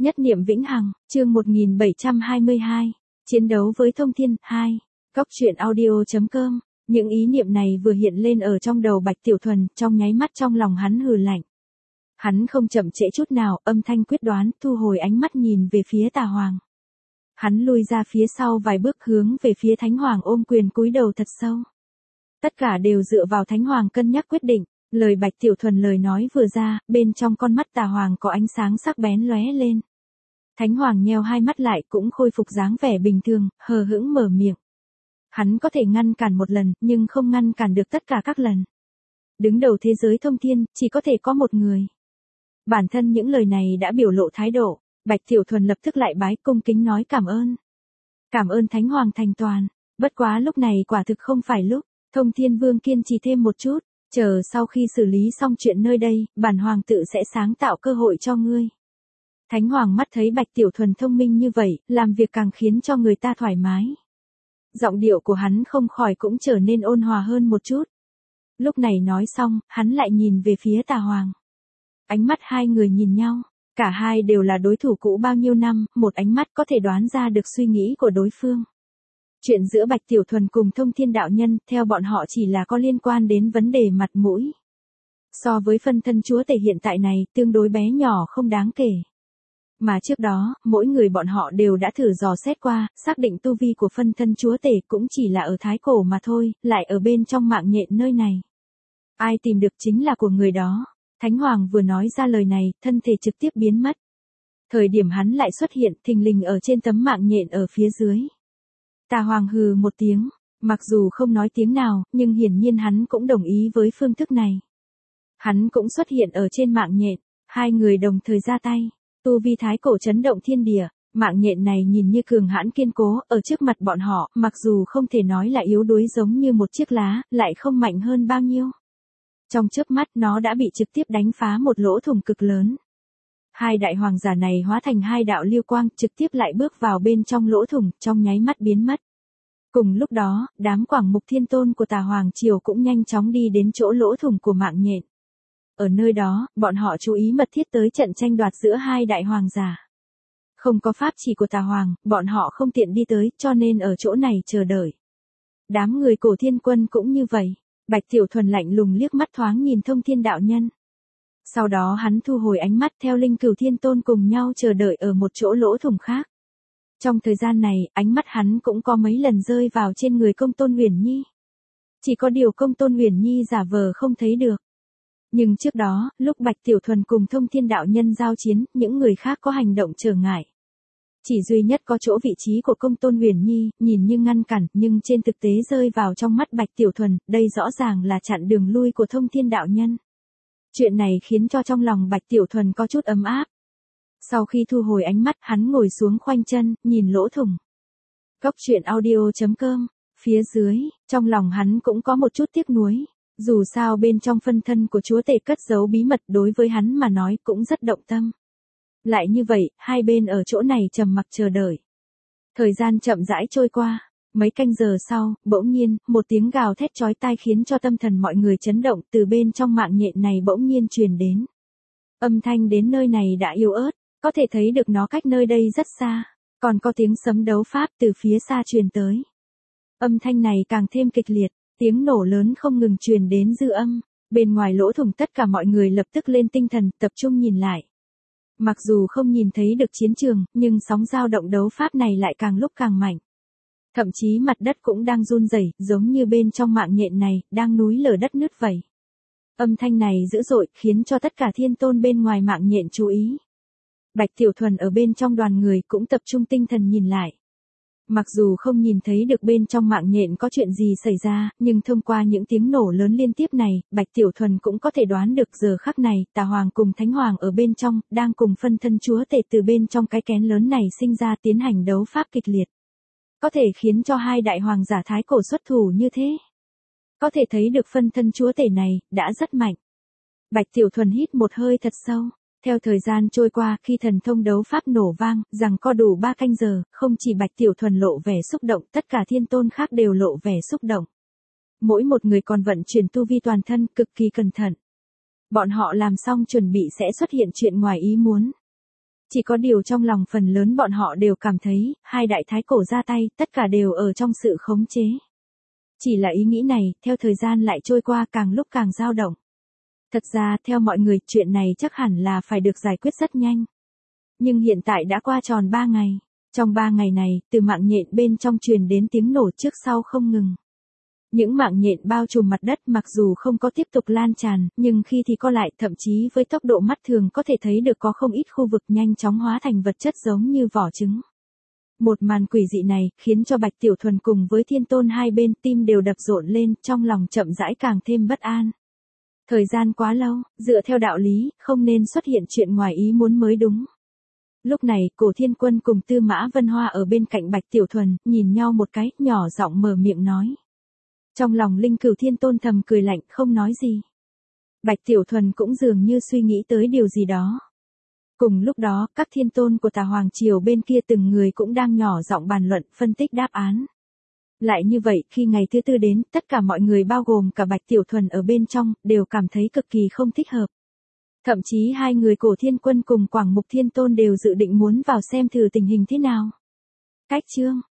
Nhất niệm vĩnh hằng, chương 1722, chiến đấu với thông thiên, 2. Góc truyện audio.com, những ý niệm này vừa hiện lên ở trong đầu Bạch Tiểu Thuần, trong nháy mắt trong lòng hắn hừ lạnh. Hắn không chậm trễ chút nào, âm thanh quyết đoán, thu hồi ánh mắt nhìn về phía Tà Hoàng. Hắn lui ra phía sau vài bước hướng về phía Thánh Hoàng ôm quyền cúi đầu thật sâu. Tất cả đều dựa vào Thánh Hoàng cân nhắc quyết định. Lời Bạch Tiểu Thuần lời nói vừa ra, bên trong con mắt Tà Hoàng có ánh sáng sắc bén lóe lên. Thánh Hoàng nheo hai mắt lại cũng khôi phục dáng vẻ bình thường, hờ hững mở miệng. Hắn có thể ngăn cản một lần, nhưng không ngăn cản được tất cả các lần. Đứng đầu thế giới thông thiên, chỉ có thể có một người. Bản thân những lời này đã biểu lộ thái độ, Bạch Tiểu Thuần lập tức lại bái cung kính nói cảm ơn. Cảm ơn Thánh Hoàng thành toàn, bất quá lúc này quả thực không phải lúc, Thông Thiên Vương kiên trì thêm một chút. Chờ sau khi xử lý xong chuyện nơi đây, bản hoàng tự sẽ sáng tạo cơ hội cho ngươi. Thánh Hoàng mắt thấy Bạch Tiểu Thuần thông minh như vậy, làm việc càng khiến cho người ta thoải mái. Giọng điệu của hắn không khỏi cũng trở nên ôn hòa hơn một chút. Lúc này nói xong, hắn lại nhìn về phía Tà Hoàng. Ánh mắt hai người nhìn nhau, cả hai đều là đối thủ cũ bao nhiêu năm, một ánh mắt có thể đoán ra được suy nghĩ của đối phương. Chuyện giữa Bạch Tiểu Thuần cùng Thông Thiên đạo nhân, theo bọn họ chỉ là có liên quan đến vấn đề mặt mũi. So với phân thân chúa tể hiện tại này, tương đối bé nhỏ không đáng kể. Mà trước đó, mỗi người bọn họ đều đã thử dò xét qua, xác định tu vi của phân thân chúa tể cũng chỉ là ở thái cổ mà thôi, lại ở bên trong mạng nhện nơi này. Ai tìm được chính là của người đó. Thánh Hoàng vừa nói ra lời này, thân thể trực tiếp biến mất. Thời điểm hắn lại xuất hiện, thình lình ở trên tấm mạng nhện ở phía dưới. Tà Hoàng hừ một tiếng, mặc dù không nói tiếng nào, nhưng hiển nhiên hắn cũng đồng ý với phương thức này. Hắn cũng xuất hiện ở trên mạng nhện, hai người đồng thời ra tay, tu vi thái cổ chấn động thiên địa, mạng nhện này nhìn như cường hãn kiên cố, ở trước mặt bọn họ, mặc dù không thể nói là yếu đuối giống như một chiếc lá, lại không mạnh hơn bao nhiêu. Trong chớp mắt nó đã bị trực tiếp đánh phá một lỗ thủng cực lớn. Hai đại hoàng giả này hóa thành hai đạo lưu quang, trực tiếp lại bước vào bên trong lỗ thủng, trong nháy mắt biến mất. Cùng lúc đó, đám Quảng Mục Thiên Tôn của Tà Hoàng Triều cũng nhanh chóng đi đến chỗ lỗ thủng của mạng nhện. Ở nơi đó, bọn họ chú ý mật thiết tới trận tranh đoạt giữa hai đại hoàng giả. Không có pháp chỉ của Tà Hoàng, bọn họ không tiện đi tới, cho nên ở chỗ này chờ đợi. Đám người Cổ Thiên Quân cũng như vậy. Bạch Tiểu Thuần lạnh lùng liếc mắt thoáng nhìn Thông Thiên đạo nhân. Sau đó hắn thu hồi ánh mắt theo Linh Cửu Thiên Tôn cùng nhau chờ đợi ở một chỗ lỗ thủng khác. Trong thời gian này, ánh mắt hắn cũng có mấy lần rơi vào trên người Công Tôn Huyền Nhi. Chỉ có điều Công Tôn Huyền Nhi giả vờ không thấy được. Nhưng trước đó, lúc Bạch Tiểu Thuần cùng Thông Thiên đạo nhân giao chiến, những người khác có hành động trở ngại. Chỉ duy nhất có chỗ vị trí của Công Tôn Huyền Nhi, nhìn như ngăn cản, nhưng trên thực tế rơi vào trong mắt Bạch Tiểu Thuần, đây rõ ràng là chặn đường lui của Thông Thiên đạo nhân. Chuyện này khiến cho trong lòng Bạch Tiểu Thuần có chút ấm áp. Sau khi thu hồi ánh mắt, hắn ngồi xuống khoanh chân, nhìn lỗ thủng. Góc truyện audio.com, phía dưới, trong lòng hắn cũng có một chút tiếc nuối. Dù sao bên trong phân thân của chúa tể cất giấu bí mật đối với hắn mà nói cũng rất động tâm. Lại như vậy, hai bên ở chỗ này trầm mặc chờ đợi. Thời gian chậm rãi trôi qua, mấy canh giờ sau, bỗng nhiên, một tiếng gào thét chói tai khiến cho tâm thần mọi người chấn động, từ bên trong mạng nhện này bỗng nhiên truyền đến. Âm thanh đến nơi này đã yếu ớt, có thể thấy được nó cách nơi đây rất xa, còn có tiếng sấm đấu pháp từ phía xa truyền tới. Âm thanh này càng thêm kịch liệt, tiếng nổ lớn không ngừng truyền đến dư âm, bên ngoài lỗ thủng tất cả mọi người lập tức lên tinh thần, tập trung nhìn lại. Mặc dù không nhìn thấy được chiến trường, nhưng sóng dao động đấu pháp này lại càng lúc càng mạnh. Thậm chí mặt đất cũng đang run rẩy, giống như bên trong mạng nhện này, đang núi lở đất nứt vậy. Âm thanh này dữ dội, khiến cho tất cả thiên tôn bên ngoài mạng nhện chú ý. Bạch Tiểu Thuần ở bên trong đoàn người cũng tập trung tinh thần nhìn lại. Mặc dù không nhìn thấy được bên trong mạng nhện có chuyện gì xảy ra, nhưng thông qua những tiếng nổ lớn liên tiếp này, Bạch Tiểu Thuần cũng có thể đoán được giờ khắc này, Tà Hoàng cùng Thánh Hoàng ở bên trong, đang cùng phân thân chúa tể từ bên trong cái kén lớn này sinh ra tiến hành đấu pháp kịch liệt. Có thể khiến cho hai đại hoàng giả thái cổ xuất thủ như thế. Có thể thấy được phân thân chúa tể này, đã rất mạnh. Bạch Tiểu Thuần hít một hơi thật sâu. Theo thời gian trôi qua, khi thần thông đấu pháp nổ vang, rằng có đủ 3 canh giờ, không chỉ Bạch Tiểu Thuần lộ vẻ xúc động, tất cả thiên tôn khác đều lộ vẻ xúc động. Mỗi một người còn vận chuyển tu vi toàn thân, cực kỳ cẩn thận. Bọn họ làm xong chuẩn bị sẽ xuất hiện chuyện ngoài ý muốn. Chỉ có điều trong lòng phần lớn bọn họ đều cảm thấy, hai đại thái cổ ra tay, tất cả đều ở trong sự khống chế. Chỉ là ý nghĩ này, theo thời gian lại trôi qua càng lúc càng dao động. Thật ra, theo mọi người, chuyện này chắc hẳn là phải được giải quyết rất nhanh. Nhưng hiện tại đã qua tròn 3 ngày. Trong 3 ngày này, từ mạng nhện bên trong truyền đến tiếng nổ trước sau không ngừng. Những mạng nhện bao trùm mặt đất mặc dù không có tiếp tục lan tràn, nhưng khi thì co lại, thậm chí với tốc độ mắt thường có thể thấy được có không ít khu vực nhanh chóng hóa thành vật chất giống như vỏ trứng. Một màn quỷ dị này, khiến cho Bạch Tiểu Thuần cùng với Thiên Tôn hai bên tim đều đập rộn lên, trong lòng chậm rãi càng thêm bất an. Thời gian quá lâu, dựa theo đạo lý, không nên xuất hiện chuyện ngoài ý muốn mới đúng. Lúc này, Cổ Thiên Quân cùng Tư Mã Vân Hoa ở bên cạnh Bạch Tiểu Thuần, nhìn nhau một cái, nhỏ giọng mở miệng nói. Trong lòng Linh Cửu Thiên Tôn thầm cười lạnh, không nói gì. Bạch Tiểu Thuần cũng dường như suy nghĩ tới điều gì đó. Cùng lúc đó, các thiên tôn của Tà Hoàng Triều bên kia từng người cũng đang nhỏ giọng bàn luận, phân tích đáp án. Lại như vậy, khi ngày thứ tư đến, tất cả mọi người bao gồm cả Bạch Tiểu Thuần ở bên trong, đều cảm thấy cực kỳ không thích hợp. Thậm chí hai người Cổ Thiên Quân cùng Quảng Mục Thiên Tôn đều dự định muốn vào xem thử tình hình thế nào. Cách chương